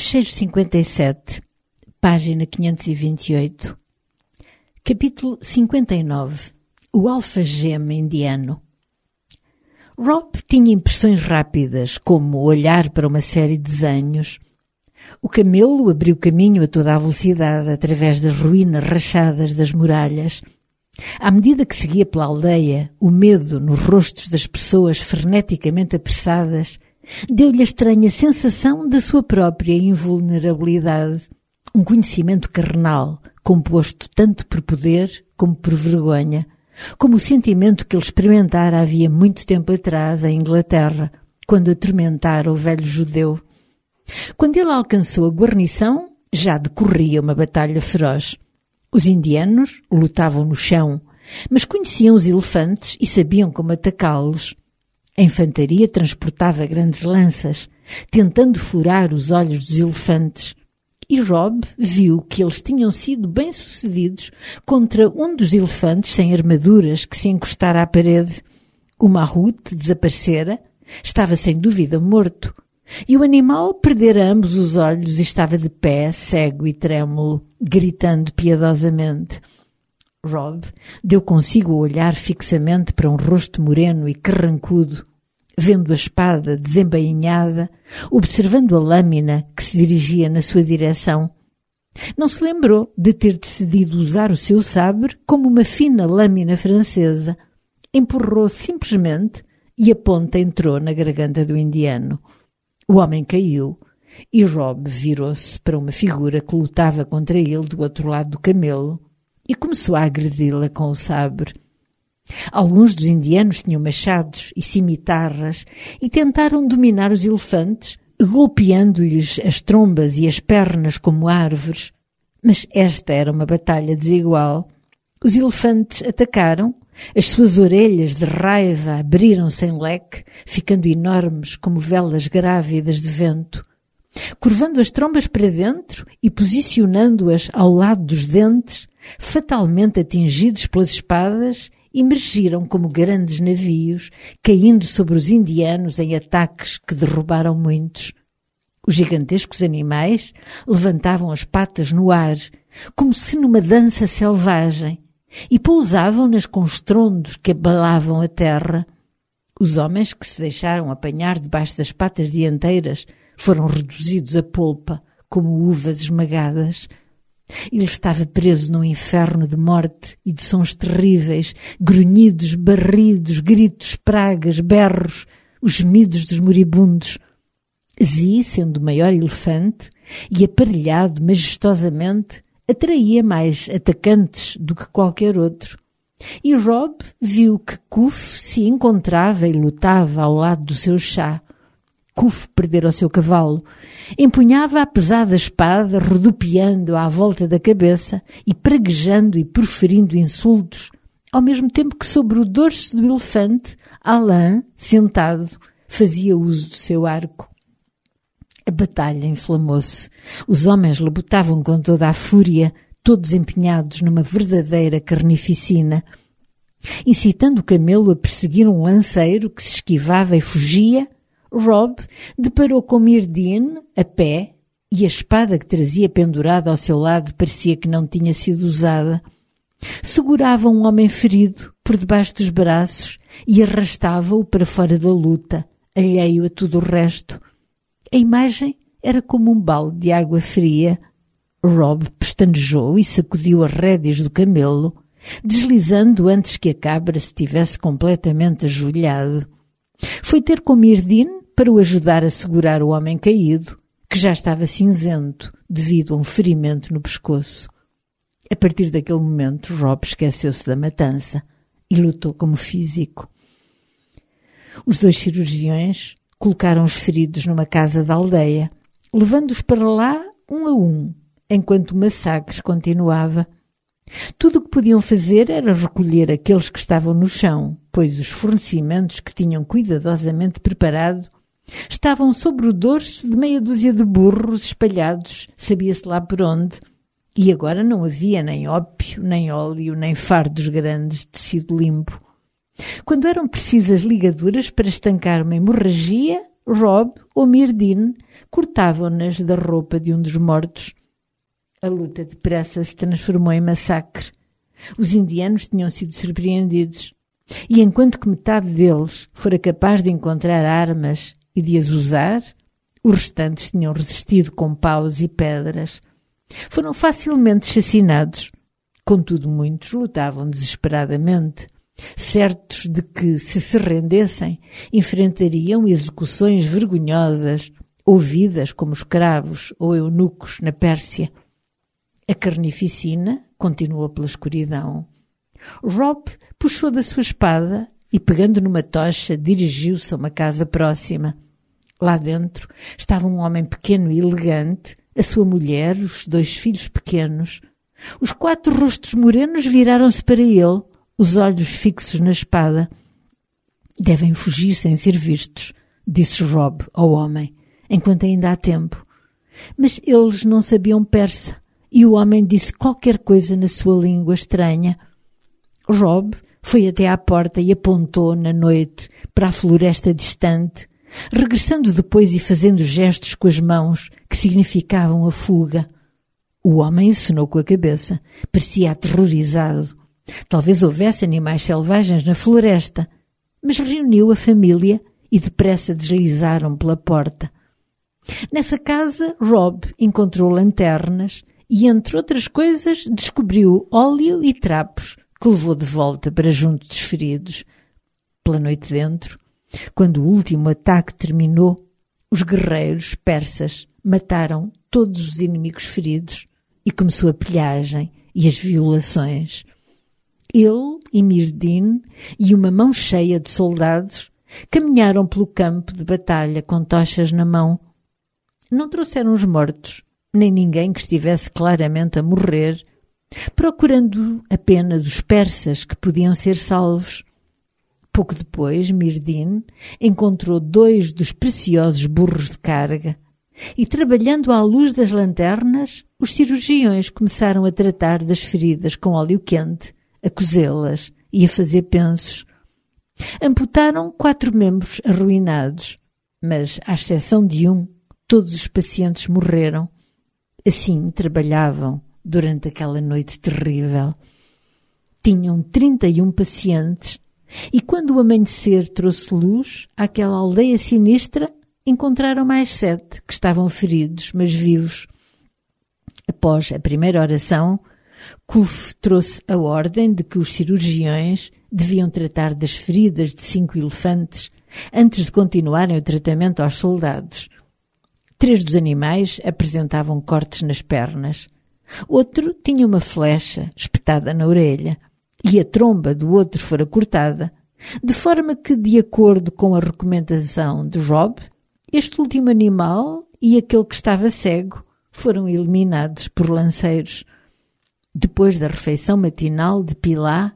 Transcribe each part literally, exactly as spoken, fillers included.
Fecheiro cinquenta e sete, página quinhentos e vinte e oito. Capítulo cinquenta e nove. O alfagema indiano. Rob tinha impressões rápidas, como olhar para uma série de desenhos. O camelo abriu caminho a toda a velocidade através das ruínas rachadas das muralhas. À medida que seguia pela aldeia, o medo nos rostos das pessoas freneticamente apressadas deu-lhe a estranha sensação da sua própria invulnerabilidade, um conhecimento carnal, composto tanto por poder como por vergonha, como o sentimento que ele experimentara havia muito tempo atrás em Inglaterra, quando atormentara o velho judeu. Quando ele alcançou a guarnição, já decorria uma batalha feroz. Os indianos lutavam no chão, mas conheciam os elefantes e sabiam como atacá-los. A infantaria transportava grandes lanças, tentando furar os olhos dos elefantes, e Rob viu que eles tinham sido bem-sucedidos contra um dos elefantes sem armaduras que se encostara à parede. O Mahout desaparecera, estava sem dúvida morto, e o animal perdera ambos os olhos e estava de pé, cego e trêmulo, gritando piedosamente. Rob deu consigo a olhar fixamente para um rosto moreno e carrancudo, vendo a espada desembainhada, observando a lâmina que se dirigia na sua direção. Não se lembrou de ter decidido usar o seu sabre como uma fina lâmina francesa. Empurrou simplesmente e a ponta entrou na garganta do indiano. O homem caiu e Rob virou-se para uma figura que lutava contra ele do outro lado do camelo e começou a agredi-la com o sabre. Alguns dos indianos tinham machados e cimitarras e tentaram dominar os elefantes, golpeando-lhes as trombas e as pernas como árvores. Mas esta era uma batalha desigual. Os elefantes atacaram, as suas orelhas de raiva abriram-se em leque, ficando enormes como velas grávidas de vento. Curvando as trombas para dentro e posicionando-as ao lado dos dentes, fatalmente atingidos pelas espadas, emergiram como grandes navios, caindo sobre os indianos em ataques que derrubaram muitos. Os gigantescos animais levantavam as patas no ar, como se numa dança selvagem, e pousavam-nas com estrondos que abalavam a terra. Os homens que se deixaram apanhar debaixo das patas dianteiras foram reduzidos a polpa, como uvas esmagadas. Ele estava preso num inferno de morte e de sons terríveis, grunhidos, barridos, gritos, pragas, berros, os gemidos dos moribundos. Zi, sendo o maior elefante e aparelhado majestosamente, atraía mais atacantes do que qualquer outro. E Rob viu que Kuf se encontrava e lutava ao lado do seu chá. Kuf perdera o seu cavalo, empunhava a pesada espada, rodopiando à volta da cabeça e praguejando e proferindo insultos, ao mesmo tempo que sobre o dorso do elefante, Alain, sentado, fazia uso do seu arco. A batalha inflamou-se. Os homens lutavam com toda a fúria, todos empenhados numa verdadeira carnificina. Incitando o camelo a perseguir um lanceiro que se esquivava e fugia, Rob deparou com Myrdhinn a pé e a espada que trazia pendurada ao seu lado parecia que não tinha sido usada. Segurava um homem ferido por debaixo dos braços e arrastava-o para fora da luta, alheio a tudo o resto. A imagem era como um balde de água fria. Rob pestanejou e sacudiu as rédeas do camelo, deslizando antes que a cabra se tivesse completamente ajoelhado. Foi ter com Myrdhinn para o ajudar a segurar o homem caído, que já estava cinzento devido a um ferimento no pescoço. A partir daquele momento, Rob esqueceu-se da matança e lutou como físico. Os dois cirurgiões colocaram os feridos numa casa da aldeia, levando-os para lá um a um, enquanto o massacre continuava. Tudo o que podiam fazer era recolher aqueles que estavam no chão, pois os fornecimentos que tinham cuidadosamente preparado estavam sobre o dorso de meia dúzia de burros espalhados, sabia-se lá por onde, e agora não havia nem ópio, nem óleo, nem fardos grandes de tecido limpo. Quando eram precisas ligaduras para estancar uma hemorragia, Rob ou Myrdin cortavam-nas da roupa de um dos mortos. A luta depressa se transformou em massacre. Os indianos tinham sido surpreendidos, e enquanto que metade deles fora capaz de encontrar armas e de as usar, os restantes tinham resistido com paus e pedras. Foram facilmente chacinados. Contudo, muitos lutavam desesperadamente, certos de que, se se rendessem, enfrentariam execuções vergonhosas, ouvidas como escravos ou eunucos na Pérsia. A carnificina continuou pela escuridão. Rob puxou da sua espada e, pegando numa tocha, dirigiu-se a uma casa próxima. Lá dentro estava um homem pequeno e elegante, a sua mulher, os dois filhos pequenos. Os quatro rostos morenos viraram-se para ele, os olhos fixos na espada. Devem fugir sem ser vistos, disse Rob ao homem, enquanto ainda há tempo. Mas eles não sabiam persa, e o homem disse qualquer coisa na sua língua estranha. Rob foi até à porta e apontou na noite para a floresta distante, regressando depois e fazendo gestos com as mãos que significavam a fuga. O homem acenou com a cabeça, parecia aterrorizado. Talvez houvesse animais selvagens na floresta, mas reuniu a família e depressa deslizaram pela porta. Nessa casa, Rob encontrou lanternas e, entre outras coisas, descobriu óleo e trapos que levou de volta para junto dos feridos. Pela noite dentro, quando o último ataque terminou, os guerreiros persas mataram todos os inimigos feridos e começou a pilhagem e as violações. Ele e Myrdin e uma mão cheia de soldados caminharam pelo campo de batalha com tochas na mão. Não trouxeram os mortos, nem ninguém que estivesse claramente a morrer, procurando apenas os persas que podiam ser salvos. Pouco depois, Myrdin encontrou dois dos preciosos burros de carga e, trabalhando à luz das lanternas, os cirurgiões começaram a tratar das feridas com óleo quente, a cozê-las e a fazer pensos. Amputaram quatro membros arruinados, mas, à exceção de um, todos os pacientes morreram. Assim trabalhavam durante aquela noite terrível. Tinham trinta e um pacientes e, quando o amanhecer trouxe luz àquela aldeia sinistra, encontraram mais sete que estavam feridos, mas vivos. Após a primeira oração, Kuf trouxe a ordem de que os cirurgiões deviam tratar das feridas de cinco elefantes antes de continuarem o tratamento aos soldados. Três dos animais apresentavam cortes nas pernas. Outro tinha uma flecha espetada na orelha e a tromba do outro fora cortada, de forma que, de acordo com a recomendação de Rob, este último animal e aquele que estava cego foram eliminados por lanceiros. Depois da refeição matinal de Pilá,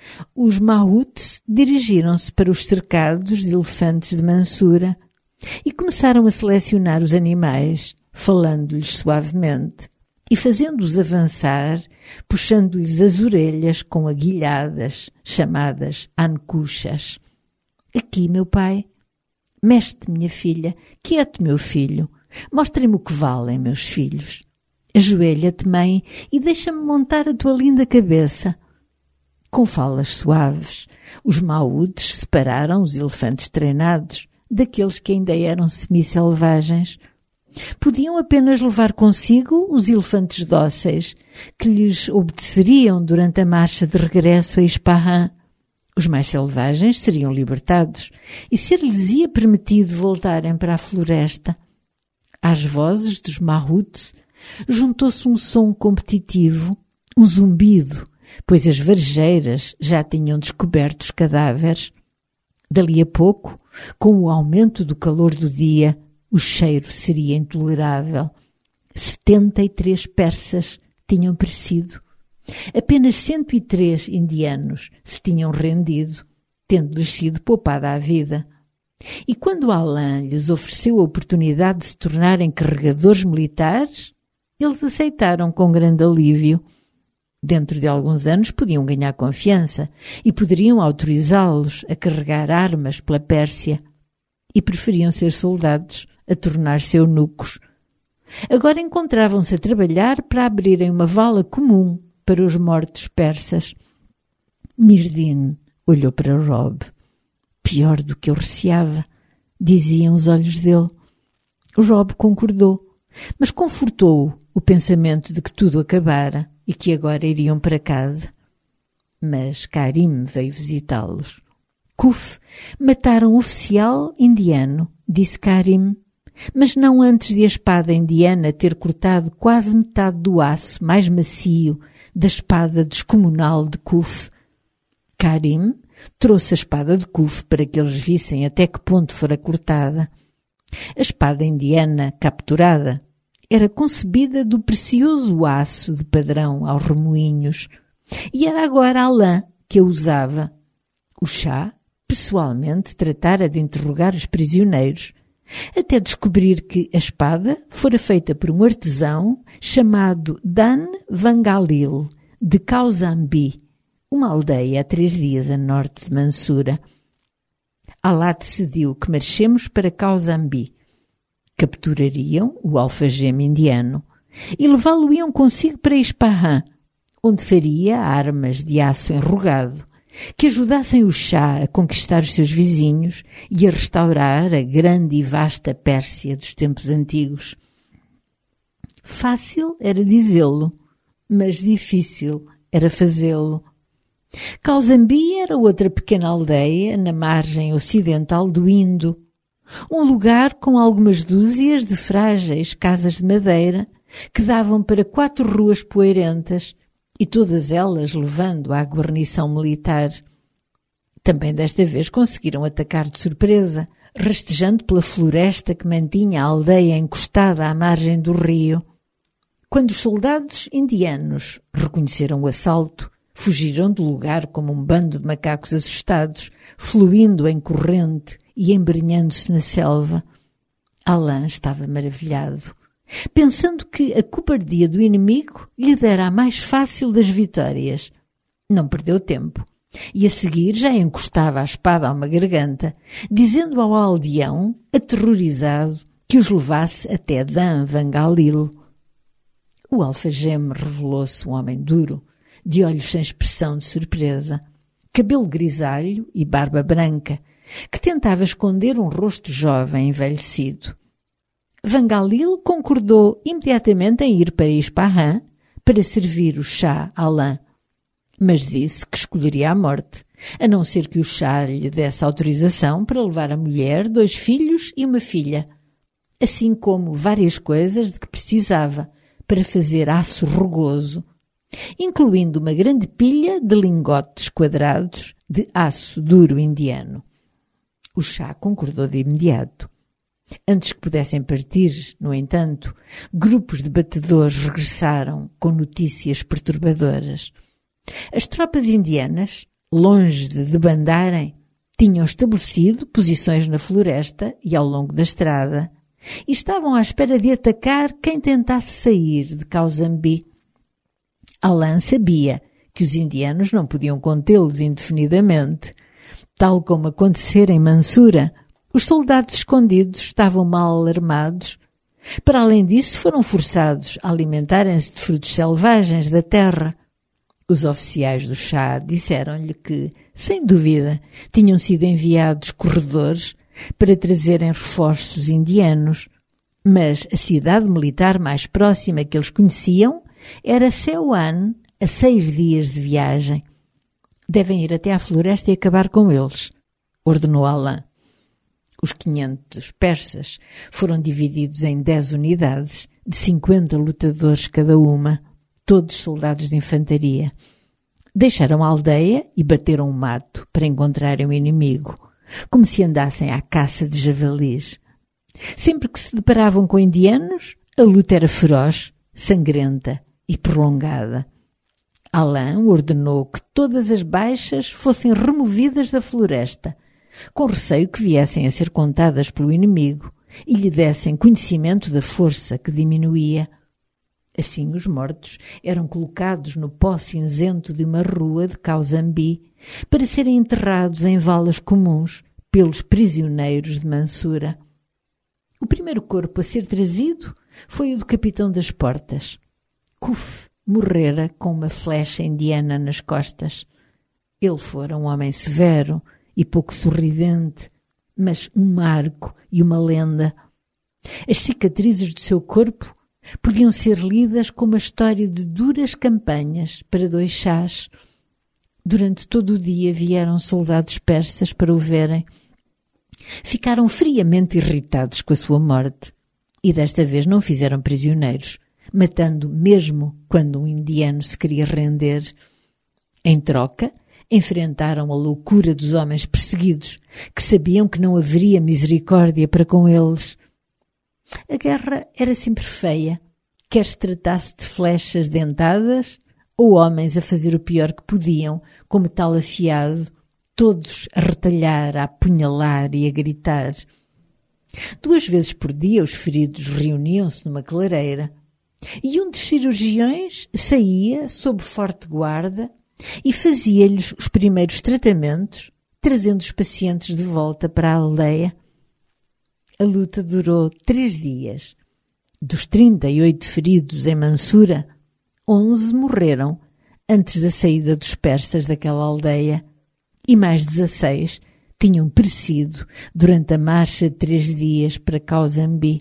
os Mahuts dirigiram-se para os cercados de elefantes de Mansura e começaram a selecionar os animais, falando-lhes suavemente e fazendo-os avançar, puxando-lhes as orelhas com aguilhadas, chamadas ancuchas. Aqui, meu pai. Mexe-te, minha filha. Quieto, meu filho. Mostra-me o que valem, meus filhos. Ajoelha-te, mãe, e deixa-me montar a tua linda cabeça. Com falas suaves, os Mahuts separaram os elefantes treinados daqueles que ainda eram semi-selvagens. Podiam apenas levar consigo os elefantes dóceis, que lhes obedeceriam durante a marcha de regresso a Ispahan. Os mais selvagens seriam libertados e ser-lhes ia permitido voltarem para a floresta. Às vozes dos Mahuts juntou-se um som competitivo, um zumbido, pois as varejeiras já tinham descoberto os cadáveres. Dali a pouco, com o aumento do calor do dia, o cheiro seria intolerável. Setenta e três persas tinham perecido. Apenas cento e três indianos se tinham rendido, tendo-lhes sido poupada a vida. E quando Alain lhes ofereceu a oportunidade de se tornarem carregadores militares, eles aceitaram com grande alívio. Dentro de alguns anos podiam ganhar confiança e poderiam autorizá-los a carregar armas pela Pérsia. e preferiam ser soldados a tornar-se eunucos. Agora encontravam-se a trabalhar para abrirem uma vala comum para os mortos persas. Mirdin olhou para Rob. Pior do que eu receava, diziam os olhos dele. Rob concordou, mas confortou-o o pensamento de que tudo acabara e que agora iriam para casa. Mas Karim veio visitá-los. Kuf, mataram um oficial indiano, disse Karim, mas não antes de a espada indiana ter cortado quase metade do aço mais macio da espada descomunal de Kuf. Karim trouxe a espada de Kuf para que eles vissem até que ponto fora cortada. A espada indiana capturada era concebida do precioso aço de padrão aos remoinhos e era agora Alain que a usava. O chá, pessoalmente, tratara de interrogar os prisioneiros, até descobrir que a espada fora feita por um artesão chamado Dan Vangalil, de Kaushambi, uma aldeia a três dias a norte de Mansura. Alá decidiu que marchemos para Kaushambi. Capturariam o alfageme indiano e levá-lo-iam consigo para Ispahan, onde faria armas de aço enrugado que ajudassem o chá a conquistar os seus vizinhos e a restaurar a grande e vasta Pérsia dos tempos antigos. Fácil era dizê-lo, mas difícil era fazê-lo. Kaushambi era outra pequena aldeia na margem ocidental do Indo, um lugar com algumas dúzias de frágeis casas de madeira que davam para quatro ruas poeirentas, e todas elas levando à guarnição militar. Também desta vez conseguiram atacar de surpresa, rastejando pela floresta que mantinha a aldeia encostada à margem do rio. Quando os soldados indianos reconheceram o assalto, fugiram do lugar como um bando de macacos assustados, fluindo em corrente e embrenhando-se na selva. Alain estava maravilhado, pensando que a cobardia do inimigo lhe dera a mais fácil das vitórias. Não perdeu tempo, e a seguir já encostava a espada a uma garganta, dizendo ao aldeão, aterrorizado, que os levasse até Dan Vangalil. O alfageme revelou-se um homem duro, de olhos sem expressão de surpresa, cabelo grisalho e barba branca, que tentava esconder um rosto jovem envelhecido. Vangalil concordou imediatamente em ir para Ispahan para servir o chá Alain, mas disse que escolheria a morte, a não ser que o chá lhe desse autorização para levar a mulher, dois filhos e uma filha, assim como várias coisas de que precisava para fazer aço rugoso, incluindo uma grande pilha de lingotes quadrados de aço duro indiano. O chá concordou de imediato. Antes que pudessem partir, no entanto, grupos de batedores regressaram com notícias perturbadoras. As tropas indianas, longe de debandarem, tinham estabelecido posições na floresta e ao longo da estrada e estavam à espera de atacar quem tentasse sair de Kaushambi. Alain sabia que os indianos não podiam contê-los indefinidamente. Tal como acontecera em Mansura, os soldados escondidos estavam mal armados. Para além disso, foram forçados a alimentarem-se de frutos selvagens da terra. Os oficiais do chá disseram-lhe que, sem dúvida, tinham sido enviados corredores para trazerem reforços indianos, mas a cidade militar mais próxima que eles conheciam era Sewan, a seis dias de viagem. Devem ir até à floresta e acabar com eles, ordenou Alain. Os quinhentos persas foram divididos em dez unidades, de cinquenta lutadores cada uma, todos soldados de infantaria. Deixaram a aldeia e bateram o mato para encontrarem o inimigo, como se andassem à caça de javalis. Sempre que se deparavam com indianos, a luta era feroz, sangrenta e prolongada. Alain ordenou que todas as baixas fossem removidas da floresta, com receio que viessem a ser contadas pelo inimigo e lhe dessem conhecimento da força que diminuía. Assim os mortos eram colocados no pó cinzento de uma rua de Kaushambi para serem enterrados em valas comuns, pelos prisioneiros de Mansura. O primeiro corpo a ser trazido foi o do capitão das portas. Cuf morrera com uma flecha indiana nas costas. Ele fora um homem severo e pouco sorridente, mas um marco e uma lenda. As cicatrizes do seu corpo podiam ser lidas como a história de duras campanhas para dois chás. Durante todo o dia vieram soldados persas para o verem. Ficaram friamente irritados com a sua morte e desta vez não fizeram prisioneiros, matando mesmo quando um indiano se queria render. Em troca, enfrentaram a loucura dos homens perseguidos, que sabiam que não haveria misericórdia para com eles. A guerra era sempre feia, quer se tratasse de flechas dentadas ou homens a fazer o pior que podiam, com metal afiado, todos a retalhar, a apunhalar e a gritar. Duas vezes por dia os feridos reuniam-se numa clareira e um dos cirurgiões saía sob forte guarda e fazia-lhes os primeiros tratamentos, trazendo os pacientes de volta para a aldeia. A luta durou três dias. Dos trinta e oito feridos em Mansura, onze morreram antes da saída dos persas daquela aldeia e mais dezasseis tinham perecido durante a marcha de três dias para Causambi.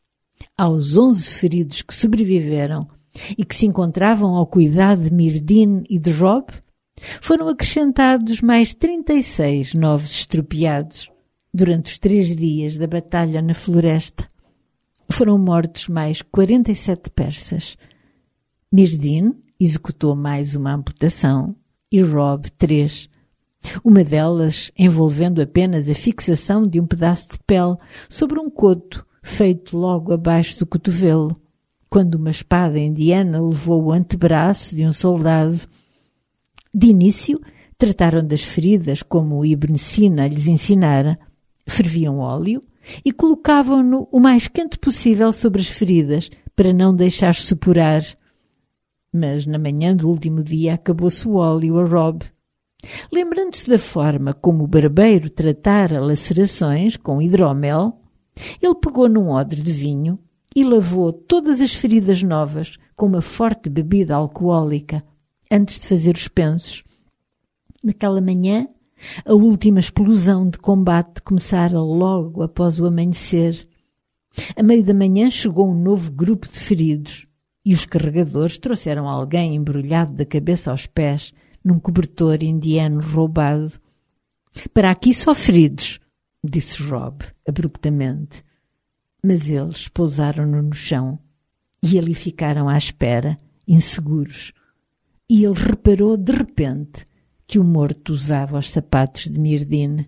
Aos onze feridos que sobreviveram e que se encontravam ao cuidado de Mirdin e de Rob, foram acrescentados mais trinta e seis novos estropiados durante os três dias da batalha na floresta. Foram mortos mais quarenta e sete persas. Mirdin executou mais uma amputação e Rob três. Uma delas envolvendo apenas a fixação de um pedaço de pele sobre um coto feito logo abaixo do cotovelo, quando uma espada indiana levou o antebraço de um soldado. De início, trataram das feridas como Ibn Sina lhes ensinara. Ferviam óleo e colocavam-no o mais quente possível sobre as feridas, para não deixar supurar. Mas na manhã do último dia acabou-se o óleo a Rob. Lembrando-se da forma como o barbeiro tratara lacerações com hidromel, ele pegou num odre de vinho e lavou todas as feridas novas com uma forte bebida alcoólica, antes de fazer os pensos. Naquela manhã, a última explosão de combate começara logo após o amanhecer. A meio da manhã chegou um novo grupo de feridos e os carregadores trouxeram alguém embrulhado da cabeça aos pés num cobertor indiano roubado. Para aqui só feridos, disse Rob abruptamente. Mas eles pousaram-no no chão e ali ficaram à espera, inseguros. E ele reparou de repente que o morto usava os sapatos de Mirdin.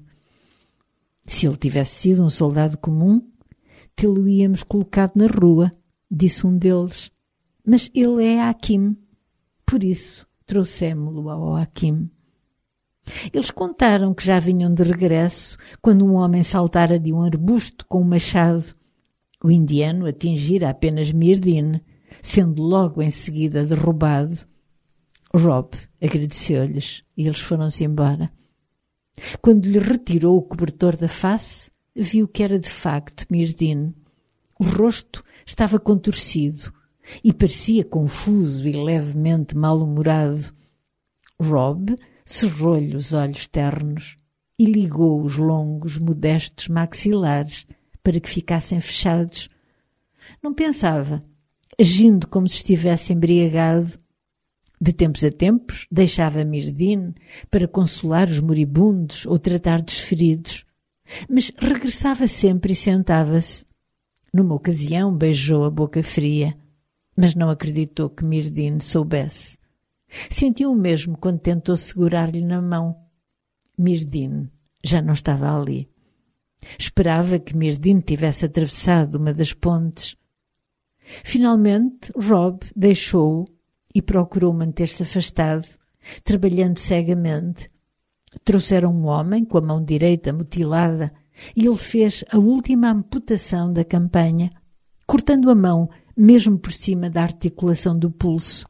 Se ele tivesse sido um soldado comum, tê-lo-íamos colocado na rua, disse um deles. Mas ele é Hakim, por isso trouxemo-lo ao Hakim. Eles contaram que já vinham de regresso quando um homem saltara de um arbusto com um machado. O indiano atingira apenas Mirdin, sendo logo em seguida derrubado. Rob agradeceu-lhes e eles foram-se embora. Quando lhe retirou o cobertor da face, viu que era de facto Mirdin. O rosto estava contorcido e parecia confuso e levemente mal-humorado. Rob cerrou-lhe os olhos ternos e ligou os longos, modestos maxilares para que ficassem fechados. Não pensava, agindo como se estivesse embriagado. De tempos a tempos deixava Mirdin para consolar os moribundos ou tratar dos feridos, mas regressava sempre e sentava-se. Numa ocasião beijou a boca fria, mas não acreditou que Mirdin soubesse. Sentiu o mesmo quando tentou segurar-lhe na mão. Mirdin já não estava ali. Esperava que Mirdin tivesse atravessado uma das pontes. Finalmente, Rob deixou-o e procurou manter-se afastado, trabalhando cegamente. Trouxeram um homem com a mão direita mutilada e ele fez a última amputação da campanha, cortando a mão mesmo por cima da articulação do pulso.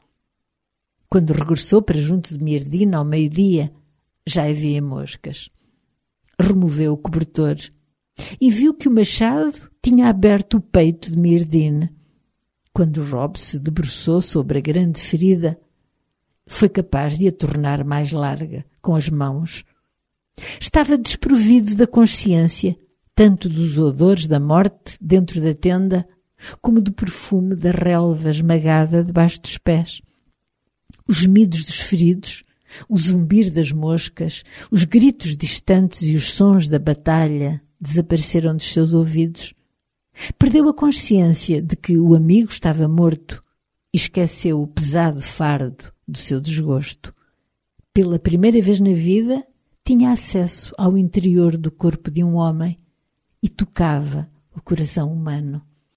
Quando regressou para junto de Mirdin ao meio-dia, já havia moscas. removeu o cobertor e viu que o machado tinha aberto o peito de Myrdhinn. Quando Rob se debruçou sobre a grande ferida, foi capaz de a tornar mais larga com as mãos. Estava desprovido da consciência, tanto dos odores da morte dentro da tenda, como do perfume da relva esmagada debaixo dos pés. Os gemidos dos feridos, o zumbir das moscas, os gritos distantes e os sons da batalha desapareceram dos seus ouvidos. Perdeu a consciência de que o amigo estava morto e esqueceu o pesado fardo do seu desgosto. Pela primeira vez na vida, tinha acesso ao interior do corpo de um homem e tocava o coração humano.